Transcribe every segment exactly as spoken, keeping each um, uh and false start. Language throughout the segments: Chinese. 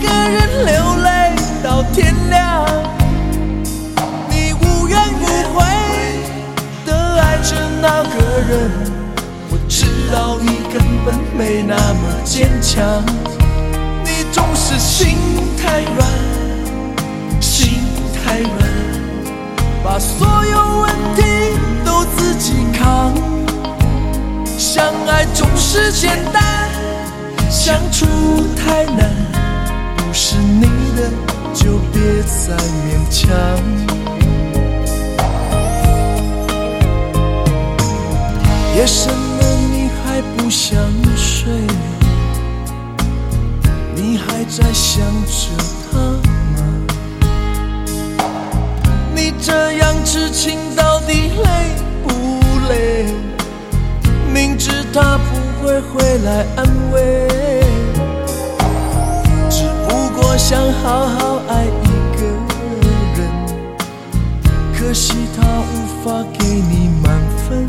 个人流泪到天亮。你无怨无悔地爱着那个人，我知道你根本没那么坚强。你总是心太软，心太软，把所有问题都自己扛。相爱总是简单，相处太难，不是你的就别再勉强。夜深了你还不想睡，你还在想着他吗？你这样痴情到底累不累？明知他不会回来安慰，只不过想好好爱一个人，可惜他无法给你满分。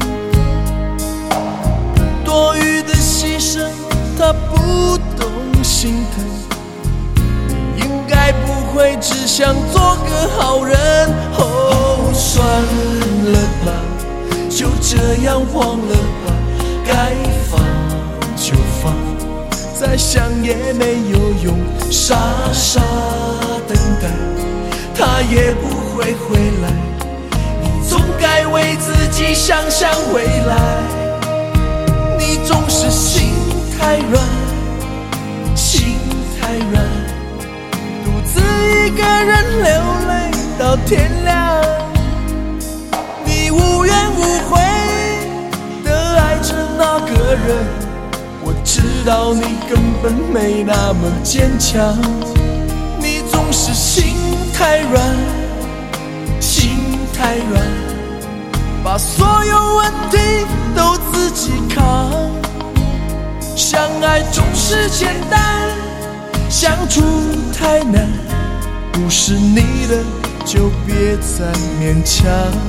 多余的牺牲他不懂心疼，你应该不会只想做个好人。哦，算了吧，就这样忘了吧，该放就放，再想也没有用，傻傻等待他也不会回来。你总该为自己想想未来。你总是心太软，心太软，独自一个人流泪到天亮。你无怨无悔地爱着那个人，我知道你根本没那么坚强。你总是心太软，心太软，把所有问题都自己扛。相爱总是简单，相处太难，不是你的就别再勉强。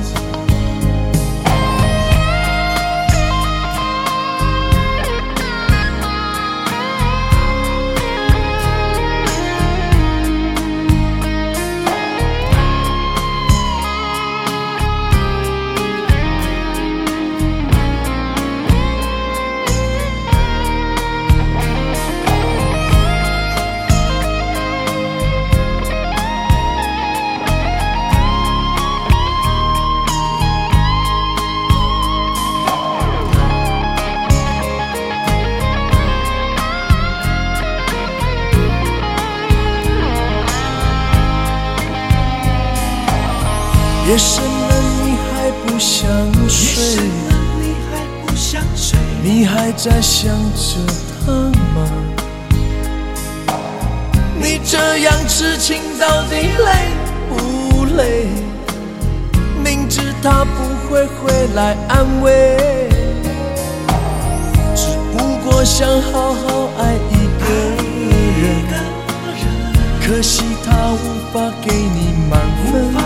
夜深了你还不想睡，你还在想着他吗？你这样痴情到底累不累？明知他不会回来安慰，只不过想好好爱一个人，可惜他无法给你满分。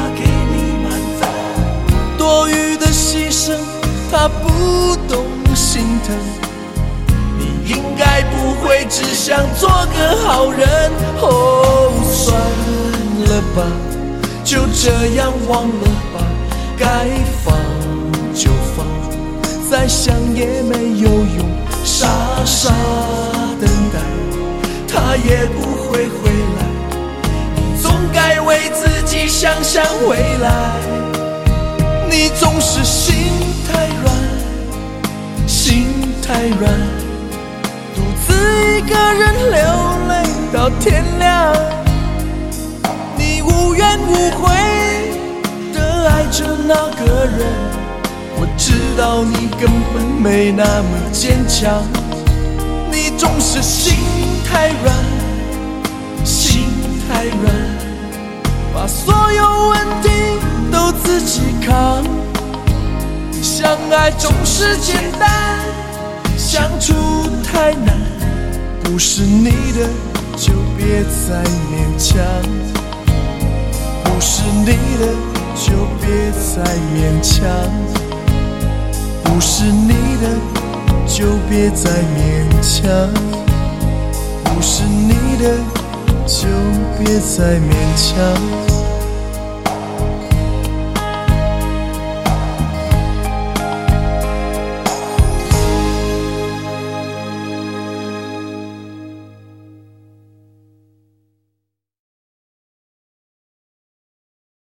多余的牺牲他不懂心疼，你应该不会只想做个好人。哦，算了吧，就这样忘了吧，该放就放，再想也没有用，傻傻等待他也不会回来。你总该为自己想想未来。你总是心太软，心太软，独自一个人流泪到天亮。你无怨无悔地爱着那个人，我知道你根本没那么坚强。你总是心太软，心太软，把所有问题都自己扛。相爱总是简单，相处太难，不是你的就别再勉强，不是你的就别再勉强，不是你的就别再勉强，不是你的就别再勉强。